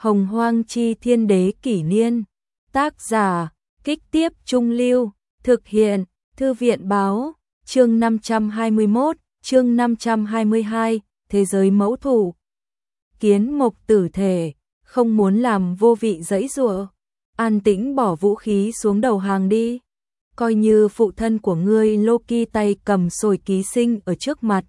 Hồng Hoang Chi Thiên Đế Kỷ Niên. Tác giả, Kích Tiếp Trung Lưu. Thực hiện, Thư viện Báo. Chương 521, chương 522, Thế giới mẫu thủ. Kiến Mộc tử thể, không muốn làm vô vị giãy giụa, an tĩnh bỏ vũ khí xuống đầu hàng đi. Coi như phụ thân của ngươi Loki tay cầm sồi ký sinh ở trước mặt.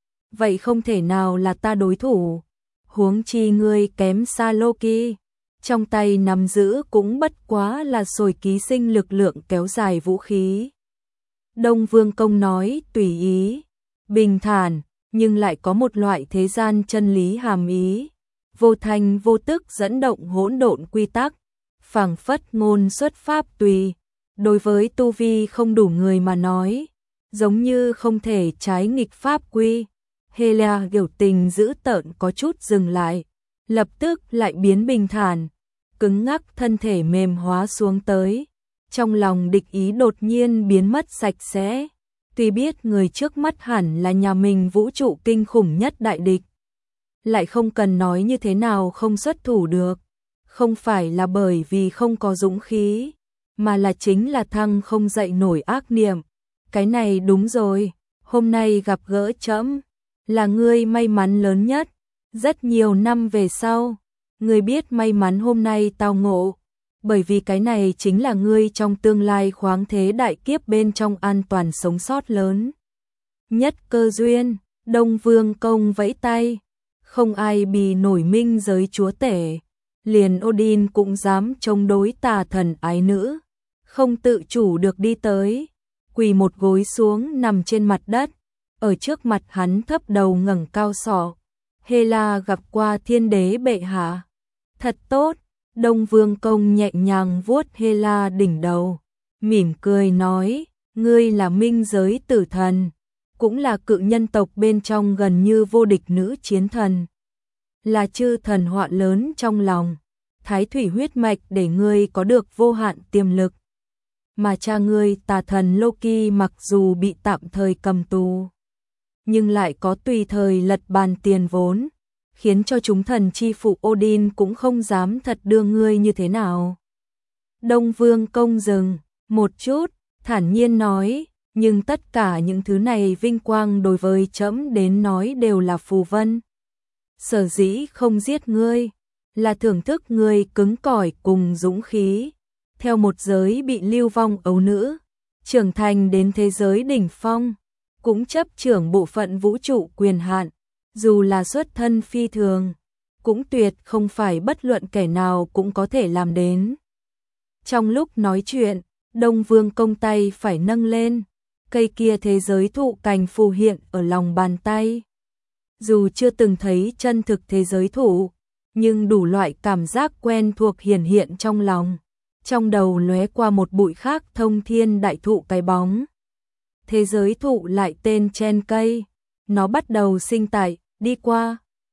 Vậy không thể nào là ta đối thủ. Huống chi ngươi kém xa Loki. Trong tay nắm giữ cũng bất quá là sồi ký sinh lực lượng kéo dài vũ khí. Đông Vương Công nói tùy ý, bình thản, nhưng lại có một loại thế gian chân lý hàm ý. Vô thanh vô tức dẫn động hỗn độn quy tắc, phảng phất ngôn xuất pháp tùy. Đối với tu vi không đủ người mà nói, giống như không thể trái nghịch pháp quy. Hela biểu tình dữ tợn có chút dừng lại, lập tức lại biến bình thản, cứng ngắc thân thể mềm hóa xuống tới. Trong lòng địch ý đột nhiên biến mất sạch sẽ. Tuy biết người trước mắt hẳn là nhà mình vũ trụ kinh khủng nhất đại địch, lại không cần nói như thế nào không xuất thủ được. Không phải là bởi vì không có dũng khí, mà là chính là thăng không dậy nổi ác niệm. Cái này đúng rồi, hôm nay gặp gỡ trẫm là ngươi may mắn lớn nhất. Rất nhiều năm về sau, ngươi biết may mắn hôm nay tao ngộ, bởi vì cái này chính là ngươi trong tương lai khoáng thế đại kiếp bên trong an toàn sống sót lớn nhất cơ duyên. Đông Vương Công vẫy tay, không ai bì nổi minh giới chúa tể, liền Odin cũng dám chống đối tà thần ái nữ, không tự chủ được đi tới, quỳ một gối xuống nằm trên mặt đất, ở trước mặt hắn thấp đầu ngẩng cao sọ. Hela gặp qua thiên đế bệ hạ. Thật tốt. Đông Vương Công nhẹ nhàng vuốt Hela đỉnh đầu, mỉm cười nói, ngươi là minh giới tử thần, cũng là cự nhân tộc bên trong gần như vô địch nữ chiến thần, là chư thần họa lớn trong lòng. Thái thủy huyết mạch để ngươi có được vô hạn tiềm lực, mà cha ngươi tà thần Loki mặc dù bị tạm thời cầm tù, nhưng lại có tùy thời lật bàn tiền vốn, khiến cho chúng thần chi phụ Odin cũng không dám thật đưa ngươi như thế nào. Đông Vương Công dừng một chút, thản nhiên nói, nhưng tất cả những thứ này vinh quang đối với trẫm đến nói đều là phù vân. Sở dĩ không giết ngươi, là thưởng thức ngươi cứng cỏi cùng dũng khí, theo một giới bị lưu vong ấu nữ, trưởng thành đến thế giới đỉnh phong, cũng chấp trưởng bộ phận vũ trụ quyền hạn. Dù là xuất thân phi thường, cũng tuyệt không phải bất luận kẻ nào cũng có thể làm đến. Trong lúc nói chuyện, Đông Vương Công tay phải nâng lên, cây kia thế giới thụ cành phù hiện ở lòng bàn tay. Dù chưa từng thấy chân thực thế giới thụ, nhưng đủ loại cảm giác quen thuộc hiển hiện trong lòng. Trong đầu lóe qua một bụi khác thông thiên đại thụ cái bóng. Thế giới thụ lại tên chen cây, nó bắt đầu sinh tại, đi qua,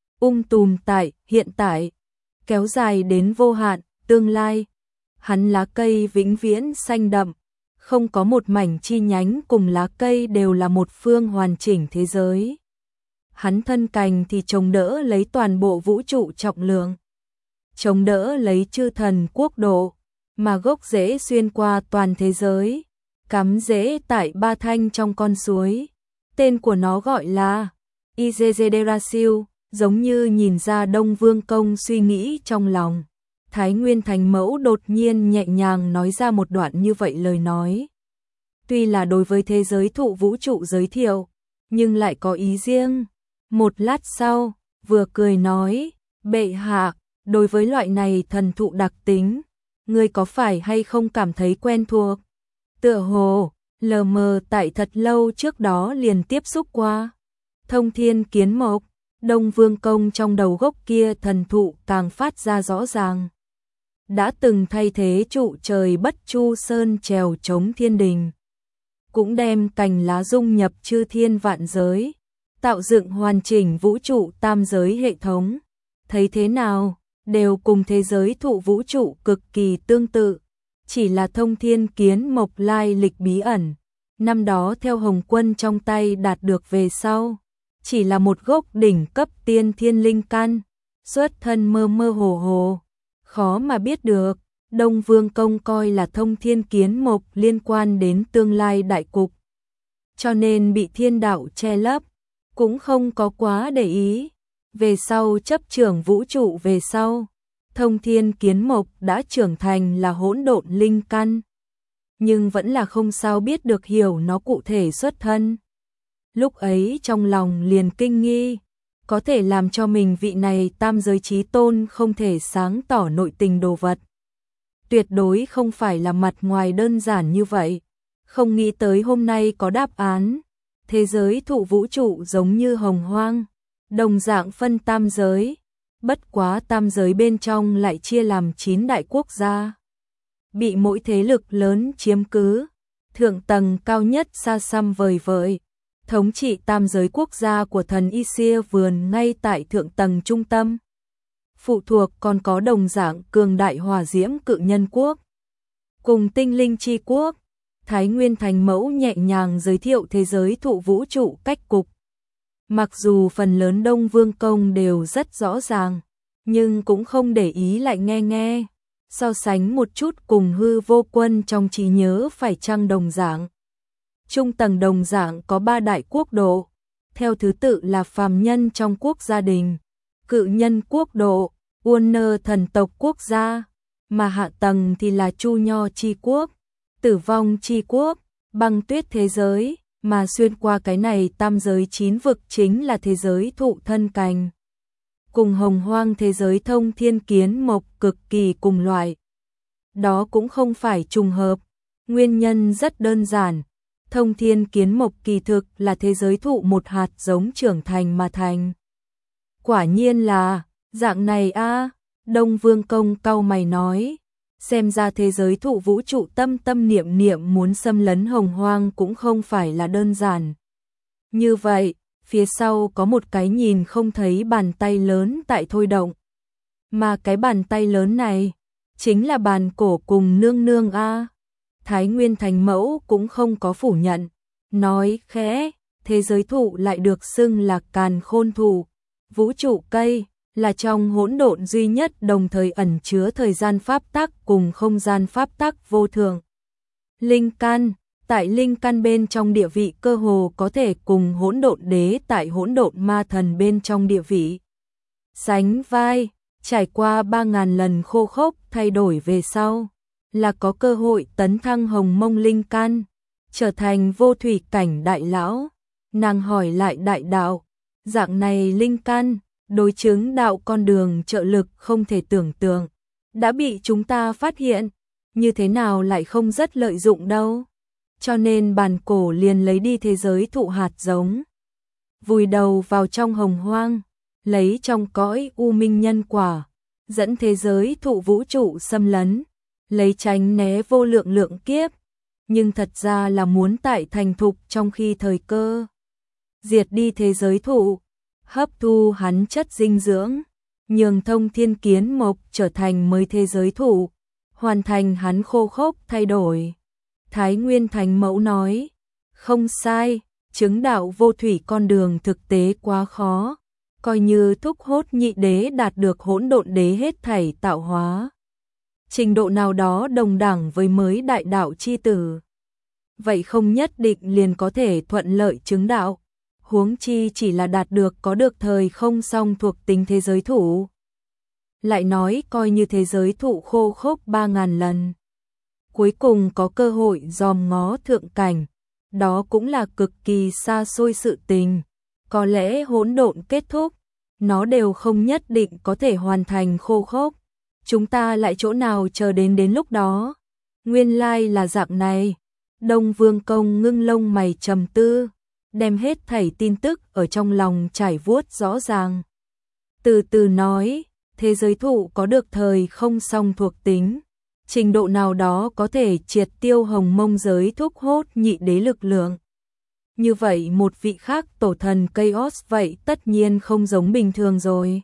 tùm tại, hiện tại, kéo dài đến vô hạn, tương lai. Hắn lá cây vĩnh viễn xanh đậm, không có một mảnh chi nhánh cùng lá cây đều là một phương hoàn chỉnh thế giới. Hắn thân cành thì chống đỡ lấy toàn bộ vũ trụ trọng lượng, chống đỡ lấy chư thần quốc độ, mà gốc rễ xuyên qua toàn thế giới, cắm rễ tại ba thanh trong con suối. Tên của nó gọi là Izezederasil, giống như nhìn ra Đông Vương Công suy nghĩ trong lòng. Thái Nguyên Thánh Mẫu đột nhiên nhẹ nhàng nói ra một đoạn như vậy lời nói. Tuy là đối với thế giới thụ vũ trụ giới thiệu, nhưng lại có ý riêng. Một lát sau, vừa cười nói, bệ hạ, đối với loại này thần thụ đặc tính, ngươi có phải hay không cảm thấy quen thuộc? Tựa hồ, lờ mờ tại thật lâu trước đó liền tiếp xúc qua. Thông thiên kiến mộc, Đông Vương Công trong đầu gốc kia thần thụ càng phát ra rõ ràng. Đã từng thay thế trụ trời Bất Chu Sơn trèo chống thiên đình, cũng đem cành lá dung nhập chư thiên vạn giới, tạo dựng hoàn chỉnh vũ trụ tam giới hệ thống. Thấy thế nào, đều cùng thế giới thụ vũ trụ cực kỳ tương tự, chỉ là thông thiên kiến mộc lai lịch bí ẩn. Năm đó theo Hồng Quân trong tay đạt được về sau, chỉ là một gốc đỉnh cấp tiên thiên linh căn, xuất thân mơ mơ hồ hồ, khó mà biết được. Đông Vương Công coi là thông thiên kiến mộc liên quan đến tương lai đại cục, cho nên bị thiên đạo che lấp, cũng không có quá để ý. Về sau chấp trưởng vũ trụ về sau, thông thiên kiến mộc đã trưởng thành là hỗn độn linh căn, nhưng vẫn là không sao biết được hiểu nó cụ thể xuất thân. Lúc ấy trong lòng liền kinh nghi, có thể làm cho mình vị này tam giới chí tôn không thể sáng tỏ nội tình đồ vật. Tuyệt đối không phải là mặt ngoài đơn giản như vậy. Không nghĩ tới hôm nay có đáp án. Thế giới thụ vũ trụ giống như hồng hoang, đồng dạng phân tam giới, bất quá tam giới bên trong lại chia làm 9 đại quốc gia, bị mỗi thế lực lớn chiếm cứ. Thượng tầng cao nhất xa xăm vời vợi, thống trị tam giới quốc gia của thần Y Xia Vườn ngay tại thượng tầng trung tâm. Phụ thuộc còn có đồng dạng cường đại Hỏa Diễm Cự Nhân Quốc cùng Tinh Linh Chi Quốc. Thái Nguyên Thành Mẫu nhẹ nhàng giới thiệu thế giới thụ vũ trụ cách cục. Mặc dù phần lớn Đông Vương Công đều rất rõ ràng, nhưng cũng không để ý lại nghe. So sánh một chút cùng Hư Vô Quân trong trí nhớ phải chăng đồng dạng. Trung tầng đồng dạng có 3 đại quốc độ, theo thứ tự là phàm nhân trong quốc gia đình, cự nhân quốc độ, Uôn Nơ thần tộc quốc gia, mà hạ tầng thì là Chu Nho chi quốc, Tử Vong chi quốc, Băng Tuyết thế giới, mà xuyên qua cái này tam giới 9 vực chính là thế giới thụ thân cành. Cùng hồng hoang thế giới thông thiên kiến mộc cực kỳ cùng loại. Đó cũng không phải trùng hợp, nguyên nhân rất đơn giản. Thông thiên kiến mộc kỳ thực là thế giới thụ một hạt giống trưởng thành mà thành. Quả nhiên là, dạng này a. Đông Vương Công cau mày nói, xem ra thế giới thụ vũ trụ tâm tâm niệm niệm muốn xâm lấn hồng hoang cũng không phải là đơn giản. Như vậy, phía sau có một cái nhìn không thấy bàn tay lớn tại thôi động. Mà cái bàn tay lớn này, chính là bàn cổ cùng nương nương a. Thái Nguyên Thành Mẫu cũng không có phủ nhận, nói khẽ, thế giới thụ lại được xưng là càn khôn thụ, vũ trụ cây, là trong hỗn độn duy nhất đồng thời ẩn chứa thời gian pháp tắc cùng không gian pháp tắc vô thượng. Linh căn, tại linh căn bên trong địa vị cơ hồ có thể cùng hỗn độn đế tại hỗn độn ma thần bên trong địa vị sánh vai, trải qua 3000 lần khô khốc thay đổi về sau, là có cơ hội tấn thăng hồng mông linh căn, trở thành vô thủy cảnh đại lão. Nàng hỏi lại đại đạo, dạng này linh căn, đối chứng đạo con đường trợ lực không thể tưởng tượng, đã bị chúng ta phát hiện, như thế nào lại không rất lợi dụng đâu. Cho nên bàn cổ liền lấy đi thế giới thụ hạt giống, vùi đầu vào trong hồng hoang, lấy trong cõi u minh nhân quả, dẫn thế giới thụ vũ trụ xâm lấn, lấy tránh né vô lượng lượng kiếp, nhưng thật ra là muốn tại thành thục trong khi thời cơ diệt đi thế giới thụ, hấp thu hắn chất dinh dưỡng, nhường thông thiên kiến mộc trở thành mới thế giới thụ, hoàn thành hắn khô khốc thay đổi. Thái Nguyên Thành Mẫu nói, không sai, chứng đạo vô thủy con đường thực tế quá khó, coi như thúc hốt nhị đế đạt được hỗn độn đế hết thảy tạo hóa. Trình độ nào đó đồng đẳng với mới đại đạo chi tử. Vậy không nhất định liền có thể thuận lợi chứng đạo, huống chi chỉ là đạt được có được thời không song thuộc tính thế giới thụ. Lại nói coi như thế giới thụ khô khốc 3000 lần, cuối cùng có cơ hội dòm ngó thượng cảnh, đó cũng là cực kỳ xa xôi sự tình. Có lẽ hỗn độn kết thúc, nó đều không nhất định có thể hoàn thành khô khốc. Chúng ta lại chỗ nào chờ đến lúc đó? Nguyên lai là dạng này. Đông Vương Công ngưng lông mày trầm tư, đem hết thảy tin tức ở trong lòng trải vuốt rõ ràng. Từ từ nói, thế giới thụ có được thời không song thuộc tính, trình độ nào đó có thể triệt tiêu hồng mông giới thúc hốt nhị đế lực lượng. Như vậy một vị khác tổ thần Chaos vậy tất nhiên không giống bình thường rồi.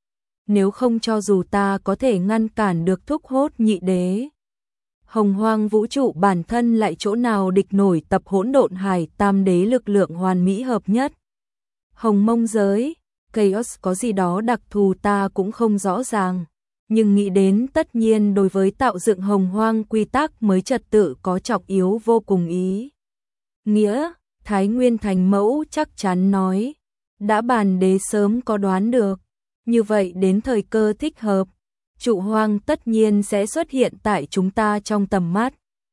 Nếu không cho dù ta có thể ngăn cản được thúc hốt nhị đế, hồng hoang vũ trụ bản thân lại chỗ nào địch nổi tập hỗn độn hải tam đế lực lượng hoàn mỹ hợp nhất. Hồng mông giới, Chaos có gì đó đặc thù ta cũng không rõ ràng, nhưng nghĩ đến tất nhiên đối với tạo dựng hồng hoang quy tắc mới trật tự có trọng yếu vô cùng ý nghĩa, Thái Nguyên Thánh Mẫu chắc chắn nói, đã bản đế sớm có đoán được, như vậy đến thời cơ thích hợp, Trụ Hoang tất nhiên sẽ xuất hiện tại chúng ta trong tầm mắt.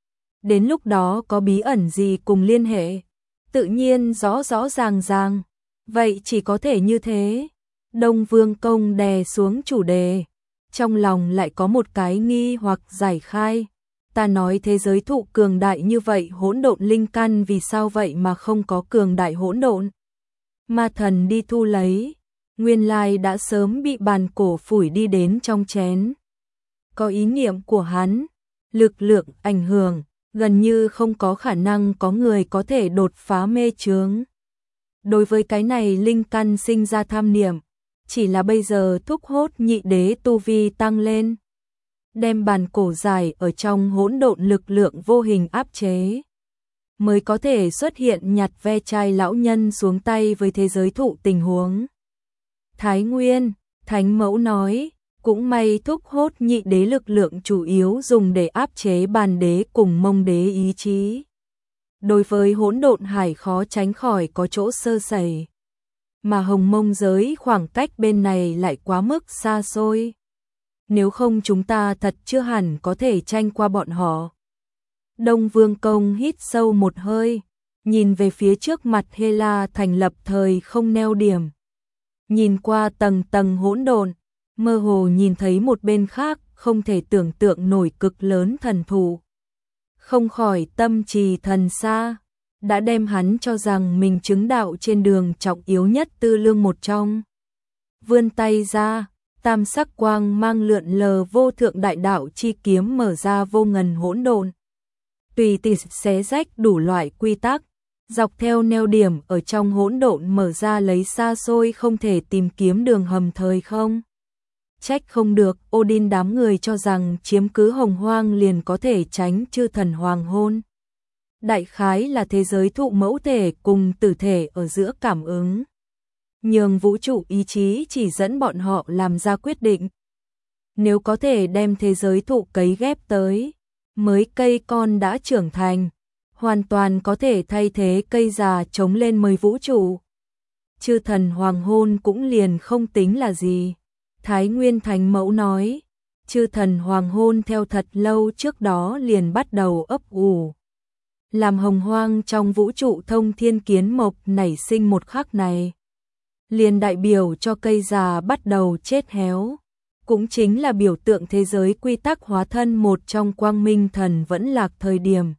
Đến lúc đó có bí ẩn gì cùng liên hệ, tự nhiên rõ rõ ràng, vậy chỉ có thể như thế. Đông Vương Công đè xuống chủ đề, trong lòng lại có một cái nghi hoặc giải khai. Ta nói thế giới thụ cường đại như vậy, hỗn độn linh căn vì sao vậy mà không có cường đại hỗn độn? Ma thần đi thu lấy, nguyên lai đã sớm bị bàn cổ phủi đi đến trong chén. Có ý niệm của hắn, lực lượng ảnh hưởng, gần như không có khả năng có người có thể đột phá mê chướng. Đối với cái này linh căn sinh ra tham niệm, chỉ là bây giờ thúc hốt nhị đế tu vi tăng lên, đem bàn cổ giải ở trong hỗn độn lực lượng vô hình áp chế, mới có thể xuất hiện nhặt ve chai lão nhân xuống tay với thế giới thụ tình huống. Thái Nguyên, Thánh Mẫu nói, cũng may thúc hốt nhị đế lực lượng chủ yếu dùng để áp chế bàn đế cùng mông đế ý chí. Đối với hỗn độn hải khó tránh khỏi có chỗ sơ sẩy, mà hồng mông giới khoảng cách bên này lại quá mức xa xôi. Nếu không chúng ta thật chưa hẳn có thể tranh qua bọn họ. Đông Vương Công hít sâu một hơi, nhìn về phía trước mặt Hela thành lập thời không neo điểm. Nhìn qua tầng tầng hỗn độn, mơ hồ nhìn thấy một bên khác không thể tưởng tượng nổi cực lớn thần thụ. Không khỏi tâm trì thần xa, đã đem hắn cho rằng mình chứng đạo trên đường trọng yếu nhất tư lương một trong. Vươn tay ra, tam sắc quang mang lượn lờ vô thượng đại đạo chi kiếm mở ra vô ngần hỗn độn. Tùy tỉ xé rách đủ loại quy tắc, dọc theo neo điểm ở trong hỗn độn mở ra lấy xa xôi không thể tìm kiếm đường hầm thời không. Trách không được, Odin đám người cho rằng chiếm cứ hồng hoang liền có thể tránh chư thần hoàng hôn. Đại khái là thế giới thụ mẫu thể cùng tử thể ở giữa cảm ứng, nhường vũ trụ ý chí chỉ dẫn bọn họ làm ra quyết định. Nếu có thể đem thế giới thụ cấy ghép tới, mới cây con đã trưởng thành, hoàn toàn có thể thay thế cây già chống lên mời vũ trụ. Chư thần hoàng hôn cũng liền không tính là gì. Thái Nguyên Thánh Mẫu nói, chư thần hoàng hôn theo thật lâu trước đó liền bắt đầu ấp ủ. Làm hồng hoang trong vũ trụ thông thiên kiến mộc nảy sinh một khắc này, liền đại biểu cho cây già bắt đầu chết héo, cũng chính là biểu tượng thế giới quy tắc hóa thân một trong quang minh thần vẫn lạc thời điểm.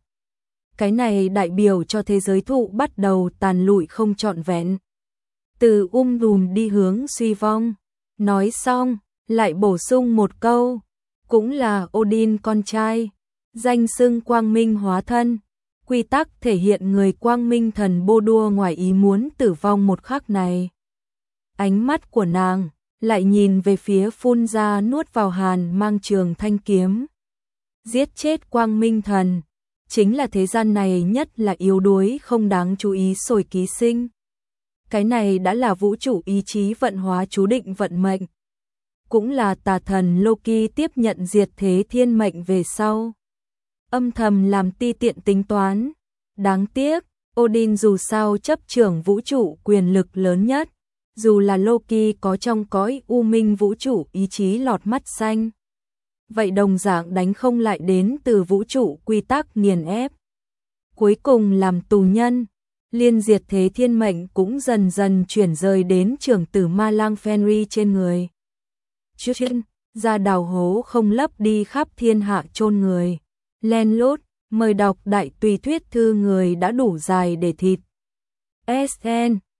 Cái này đại biểu cho thế giới thụ bắt đầu tàn lụi không trọn vẹn, từ đùm đi hướng suy vong. Nói xong, lại bổ sung một câu, cũng là Odin con trai, danh xưng quang minh hóa thân, quy tắc thể hiện người quang minh thần bô đua ngoài ý muốn tử vong một khắc này. Ánh mắt của nàng lại nhìn về phía phun ra nuốt vào hàn mang trường thanh kiếm. Giết chết quang minh thần, chính là thế gian này nhất là yếu đuối không đáng chú ý sồi ký sinh. Cái này đã là vũ trụ ý chí vận hóa chú định vận mệnh. Cũng là tà thần Loki tiếp nhận diệt thế thiên mệnh về sau. Âm thầm làm ti tiện tính toán. Đáng tiếc, Odin dù sao chấp trưởng vũ trụ quyền lực lớn nhất. Dù là Loki có trong cõi u minh vũ trụ ý chí lọt mắt xanh. Vậy đồng dạng đánh không lại đến từ vũ trụ quy tắc nghiền ép. Cuối cùng làm tù nhân. Liên diệt thế thiên mệnh cũng dần dần chuyển rời đến trưởng tử Ma Lang Fenrir trên người. Chuyên ra đào hố không lấp đi khắp thiên hạ chôn người. Len lút, mời đọc đại tùy thuyết thư người đã đủ dài để thịt. SN